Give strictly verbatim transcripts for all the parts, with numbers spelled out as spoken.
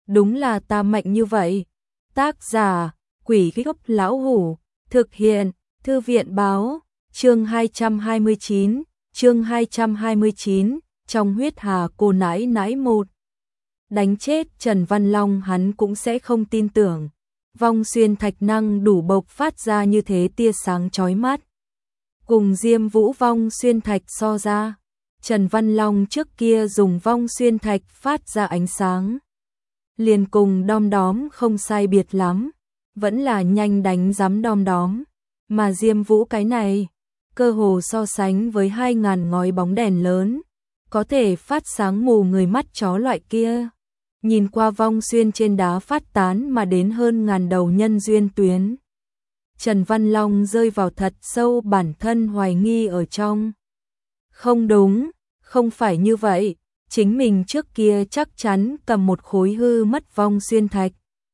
đúng là ta mạnh như vậy. Tác giả, Quỷ Gốc Lão Hủ, thực hiện, Thư viện báo, chương hai trăm hai mươi chín, chương hai trăm hai mươi chín, trong huyết hà cô nãi nãi một. Đánh chết Trần Văn Long hắn cũng sẽ không tin tưởng. Vong xuyên thạch năng đủ bộc phát ra như thế tia sáng chói mắt. Cùng Diêm Vũ vong xuyên thạch so ra, Trần Văn Long trước kia dùng vong xuyên thạch phát ra ánh sáng. Liền cùng đom đóm không sai biệt lắm, vẫn là nhanh đánh giám đom đóm. Mà Diêm Vũ cái này, cơ hồ so sánh với hai ngàn ngói bóng đèn lớn, có thể phát sáng mù người mắt chó loại kia. Nhìn qua vong xuyên trên đá phát tán mà đến hơn ngàn đầu nhân duyên tuyến. Trần Văn Long rơi vào thật sâu bản thân hoài nghi ở trong. Không đúng, không phải như vậy, chính mình trước kia chắc chắn cầm một khối hư mất vong xuyên thạch.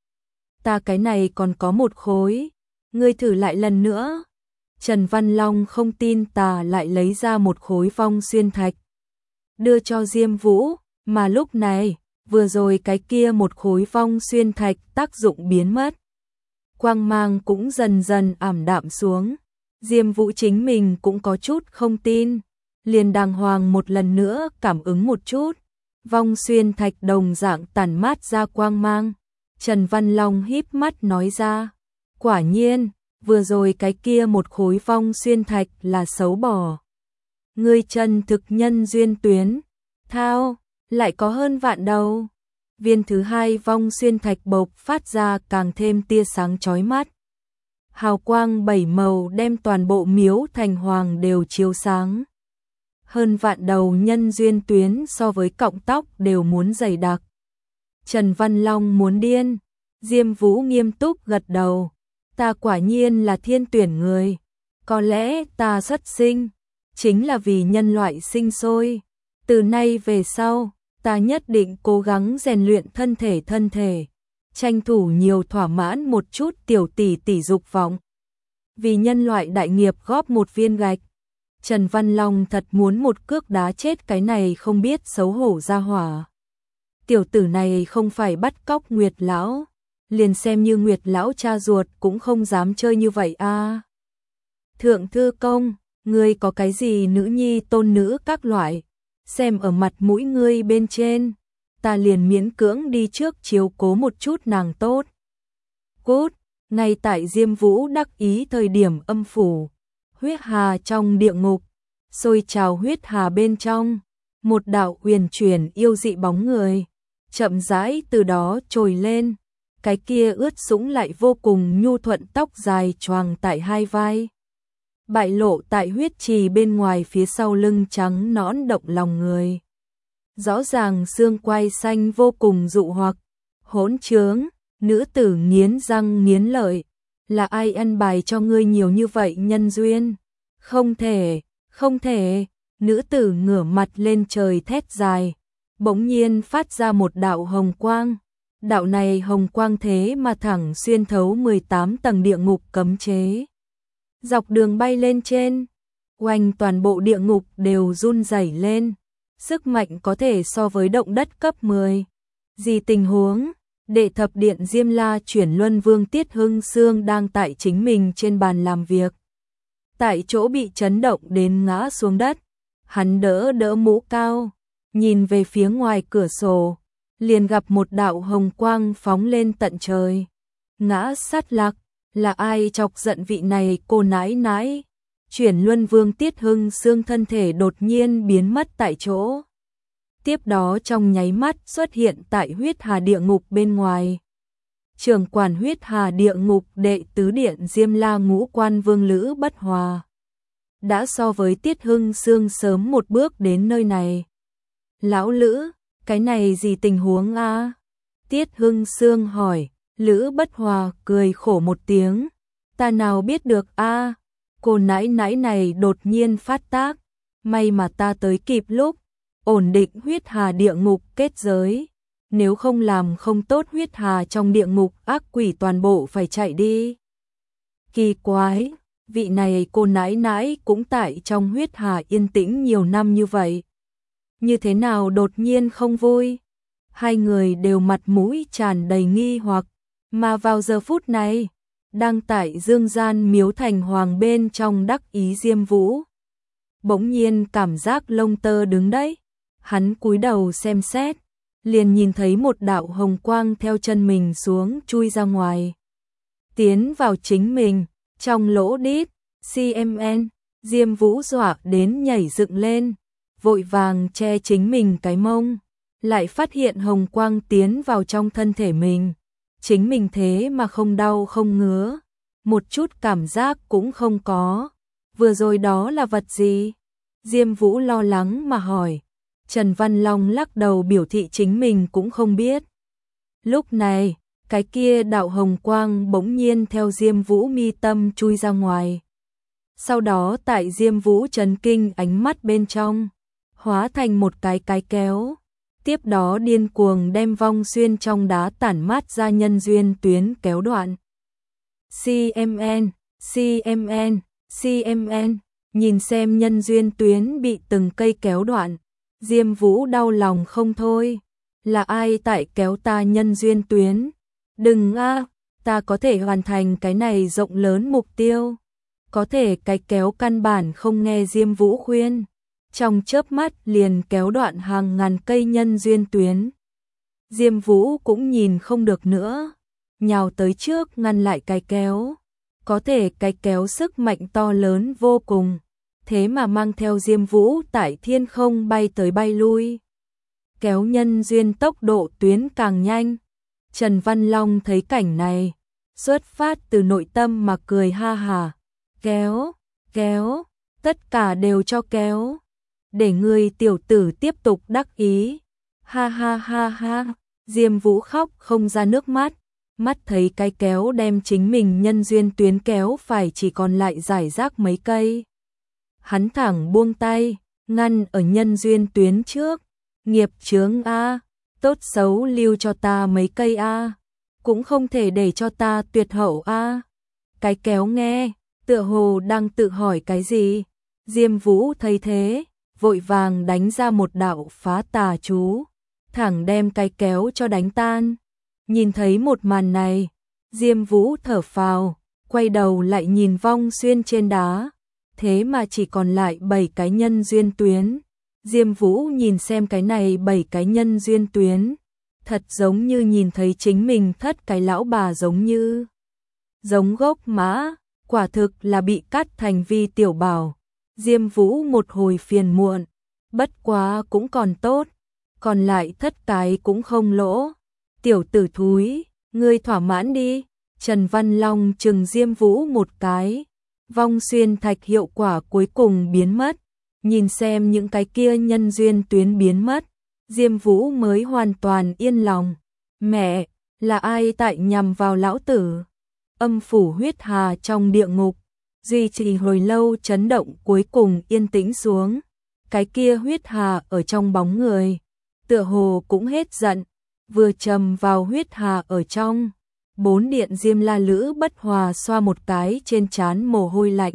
Ta cái này còn có một khối, ngươi thử lại lần nữa. Trần Văn Long không tin tà lại lấy ra một khối vong xuyên thạch. Đưa cho Diêm Vũ, mà lúc này, vừa rồi cái kia một khối vong xuyên thạch tác dụng biến mất. Quang mang cũng dần dần ảm đạm xuống. Diêm Vũ chính mình cũng có chút không tin. Liền đàng hoàng một lần nữa cảm ứng một chút. Vong xuyên thạch đồng dạng tản mát ra quang mang. Trần Văn Long híp mắt nói ra. Quả nhiên, vừa rồi cái kia một khối vong xuyên thạch là xấu bò. Ngươi chân thực nhân duyên tuyến. Thao, lại có hơn vạn đầu. Viên thứ hai vong xuyên thạch bộc phát ra càng thêm tia sáng chói mắt. Hào quang bảy màu đem toàn bộ miếu thành hoàng đều chiếu sáng. Hơn vạn đầu nhân duyên tuyến so với cọng tóc đều muốn dày đặc. Trần Văn Long muốn điên. Diêm Vũ nghiêm túc gật đầu. Ta quả nhiên là thiên tuyển người. Có lẽ ta xuất sinh chính là vì nhân loại sinh sôi. Từ nay về sau, ta nhất định cố gắng rèn luyện thân thể thân thể, tranh thủ nhiều thỏa mãn một chút tiểu tỷ tỷ dục vọng. Vì nhân loại đại nghiệp góp một viên gạch. Trần Văn Long thật muốn một cước đá chết cái này không biết xấu hổ ra hỏa. Tiểu tử này không phải bắt cóc Nguyệt lão, liền xem như Nguyệt lão cha ruột cũng không dám chơi như vậy a. À. Thượng thư công, ngươi có cái gì nữ nhi tôn nữ các loại, xem ở mặt mũi ngươi bên trên, ta liền miễn cưỡng đi trước chiếu cố một chút nàng tốt. Cút, ngay tại Diêm Vũ đắc ý thời điểm âm phủ, huyết hà trong địa ngục, sôi trào huyết hà bên trong, một đạo huyền chuyển yêu dị bóng người, chậm rãi từ đó trồi lên, cái kia ướt sũng lại vô cùng nhu thuận tóc dài choàng tại hai vai. Bại lộ tại huyết trì bên ngoài phía sau lưng trắng nõn động lòng người. Rõ ràng xương quai xanh vô cùng dụ hoặc, hỗn trướng, nữ tử nghiến răng nghiến lợi. Là ai ăn bài cho ngươi nhiều như vậy nhân duyên? Không thể, không thể, nữ tử ngửa mặt lên trời thét dài. Bỗng nhiên phát ra một đạo hồng quang. Đạo này hồng quang thế mà thẳng xuyên thấu mười tám tầng địa ngục cấm chế. Dọc đường bay lên trên, quanh toàn bộ địa ngục đều run rẩy lên, sức mạnh có thể so với động đất cấp mười. Gì tình huống? Đệ thập điện Diêm La chuyển luân vương Tiết Hưng Sương đang tại chính mình trên bàn làm việc. Tại chỗ bị chấn động đến ngã xuống đất, hắn đỡ đỡ mũ cao, nhìn về phía ngoài cửa sổ, liền gặp một đạo hồng quang phóng lên tận trời. Ngã sát lạc. Là ai chọc giận vị này cô nãi nãi? Chuyển luân vương Tiết Hưng Sương thân thể đột nhiên biến mất tại chỗ. Tiếp đó trong nháy mắt xuất hiện tại huyết hà địa ngục bên ngoài. Trưởng quản huyết hà địa ngục đệ tứ điện Diêm La ngũ quan vương Lữ Bất Hòa. Đã so với Tiết Hưng Sương sớm một bước đến nơi này. Lão Lữ, cái này gì tình huống a? Tiết Hưng Sương hỏi. Lữ Bất Hòa cười khổ một tiếng. Ta nào biết được a, à, cô nãi nãi này đột nhiên phát tác. May mà ta tới kịp lúc, ổn định huyết hà địa ngục kết giới. Nếu không làm không tốt huyết hà trong địa ngục ác quỷ toàn bộ phải chạy đi. Kỳ quái, vị này cô nãi nãi cũng tại trong huyết hà yên tĩnh nhiều năm như vậy. Như thế nào đột nhiên không vui? Hai người đều mặt mũi tràn đầy nghi hoặc, mà vào giờ phút này, đang tại dương gian miếu thành hoàng bên trong đắc ý Diêm Vũ. Bỗng nhiên cảm giác lông tơ đứng đấy, hắn cúi đầu xem xét, liền nhìn thấy một đạo hồng quang theo chân mình xuống chui ra ngoài. Tiến vào chính mình, trong lỗ đít, xê em en, Diêm Vũ dọa đến nhảy dựng lên, vội vàng che chính mình cái mông, lại phát hiện hồng quang tiến vào trong thân thể mình. Chính mình thế mà không đau không ngứa, một chút cảm giác cũng không có. Vừa rồi đó là vật gì? Diêm Vũ lo lắng mà hỏi. Trần Văn Long lắc đầu biểu thị chính mình cũng không biết. Lúc này, cái kia đạo hồng quang bỗng nhiên theo Diêm Vũ mi tâm chui ra ngoài. Sau đó tại Diêm Vũ chấn kinh ánh mắt bên trong, hóa thành một cái cái kéo. Tiếp đó điên cuồng đem vong xuyên trong đá tản mát ra nhân duyên tuyến kéo đoạn. xê em en, xê em en, xê em en, nhìn xem nhân duyên tuyến bị từng cây kéo đoạn. Diêm Vũ đau lòng không thôi. Là ai tại kéo ta nhân duyên tuyến? Đừng a, ta có thể hoàn thành cái này rộng lớn mục tiêu. Có thể cái kéo căn bản không nghe Diêm Vũ khuyên. Trong chớp mắt liền kéo đoạn hàng ngàn cây nhân duyên tuyến. Diêm Vũ cũng nhìn không được nữa, nhào tới trước ngăn lại cái kéo. Có thể cái kéo sức mạnh to lớn vô cùng, thế mà mang theo Diêm Vũ tại thiên không bay tới bay lui. Kéo nhân duyên tốc độ tuyến càng nhanh. Trần Văn Long thấy cảnh này, xuất phát từ nội tâm mà cười ha hả. Kéo, kéo, tất cả đều cho kéo. Để người tiểu tử tiếp tục đắc ý. Ha ha ha ha, Diêm Vũ khóc không ra nước mắt. Mắt thấy cái kéo đem chính mình nhân duyên tuyến kéo phải chỉ còn lại giải rác mấy cây. Hắn thẳng buông tay, ngăn ở nhân duyên tuyến trước. Nghiệp chướng a, tốt xấu lưu cho ta mấy cây a, cũng không thể để cho ta tuyệt hậu a. Cái kéo nghe, tựa hồ đang tự hỏi cái gì. Diêm Vũ thấy thế, vội vàng đánh ra một đạo phá tà chú, thẳng đem cái kéo cho đánh tan. Nhìn thấy một màn này, Diêm Vũ thở phào, quay đầu lại nhìn vong xuyên trên đá, thế mà chỉ còn lại bảy cái nhân duyên tuyến. Diêm Vũ nhìn xem cái này bảy cái nhân duyên tuyến, thật giống như nhìn thấy chính mình thất cái lão bà giống như giống gốc mã, quả thực là bị cắt thành vi tiểu bảo. Diêm Vũ một hồi phiền muộn, bất quá cũng còn tốt, còn lại thất cái cũng không lỗ. Tiểu tử thúi, ngươi thỏa mãn đi. Trần Văn Long trừng Diêm Vũ một cái. Vong xuyên thạch hiệu quả cuối cùng biến mất. Nhìn xem những cái kia nhân duyên tuyến biến mất, Diêm Vũ mới hoàn toàn yên lòng. Mẹ, là ai tại nhằm vào lão tử? Âm phủ huyết hà trong địa ngục, duy trì hồi lâu chấn động cuối cùng yên tĩnh xuống. Cái kia huyết hà ở trong bóng người, tựa hồ cũng hết giận, vừa trầm vào huyết hà ở trong. Bốn điện Diêm La Lữ Bất Hòa xoa một cái trên trán mồ hôi lạnh.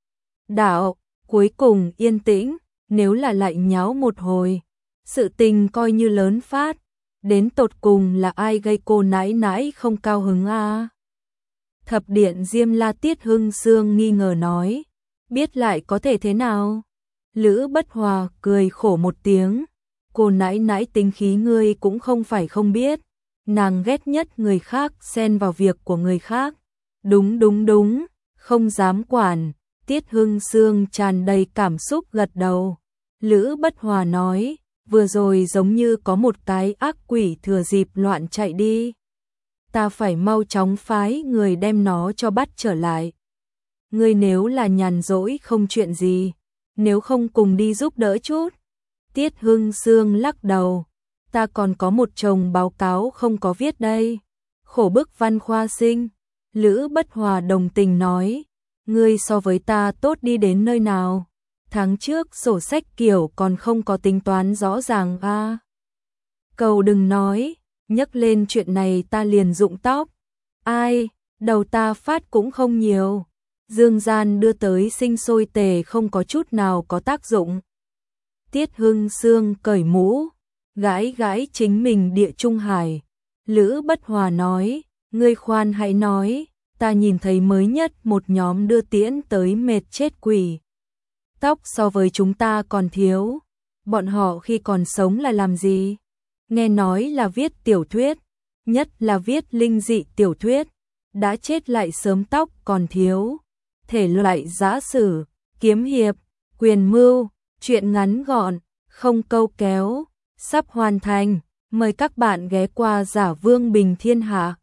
Đạo, cuối cùng yên tĩnh, nếu là lại nháo một hồi, sự tình coi như lớn phát, đến tột cùng là ai gây cô nãi nãi không cao hứng a? À? Thập điện Diêm La Tiết Hưng Sương nghi ngờ nói, biết lại có thể thế nào? Lữ Bất Hòa cười khổ một tiếng, cô nãi nãi tính khí ngươi cũng không phải không biết, nàng ghét nhất người khác xen vào việc của người khác. Đúng đúng đúng, không dám quản. Tiết Hưng Sương tràn đầy cảm xúc gật đầu. Lữ Bất Hòa nói, vừa rồi giống như có một cái ác quỷ thừa dịp loạn chạy đi. Ta phải mau chóng phái người đem nó cho bắt trở lại. Ngươi nếu là nhàn rỗi không chuyện gì, nếu không cùng đi giúp đỡ chút. Tiết Hưng Sương lắc đầu, ta còn có một chồng báo cáo không có viết đây. Khổ bức Văn Khoa Sinh. Lữ Bất Hòa đồng tình nói, ngươi so với ta tốt đi đến nơi nào? Tháng trước sổ sách kiểu còn không có tính toán rõ ràng a. À. Cầu đừng nói, nhắc lên chuyện này ta liền rụng tóc. Ai, đầu ta phát cũng không nhiều. Dương gian đưa tới sinh sôi tề không có chút nào có tác dụng. Tiết Hưng Sương cởi mũ, gãi gãi chính mình địa trung hải. Lữ Bất Hòa nói, ngươi khoan hãy nói, ta nhìn thấy mới nhất một nhóm đưa tiễn tới mệt chết quỷ. Tóc so với chúng ta còn thiếu, bọn họ khi còn sống là làm gì? Nghe nói là viết tiểu thuyết, nhất là viết linh dị tiểu thuyết, đã chết lại sớm tóc còn thiếu. Thể loại giã sử, kiếm hiệp, quyền mưu, truyện ngắn gọn, không câu kéo, sắp hoàn thành, mời các bạn ghé qua Giả Vương Bình Thiên Hạ.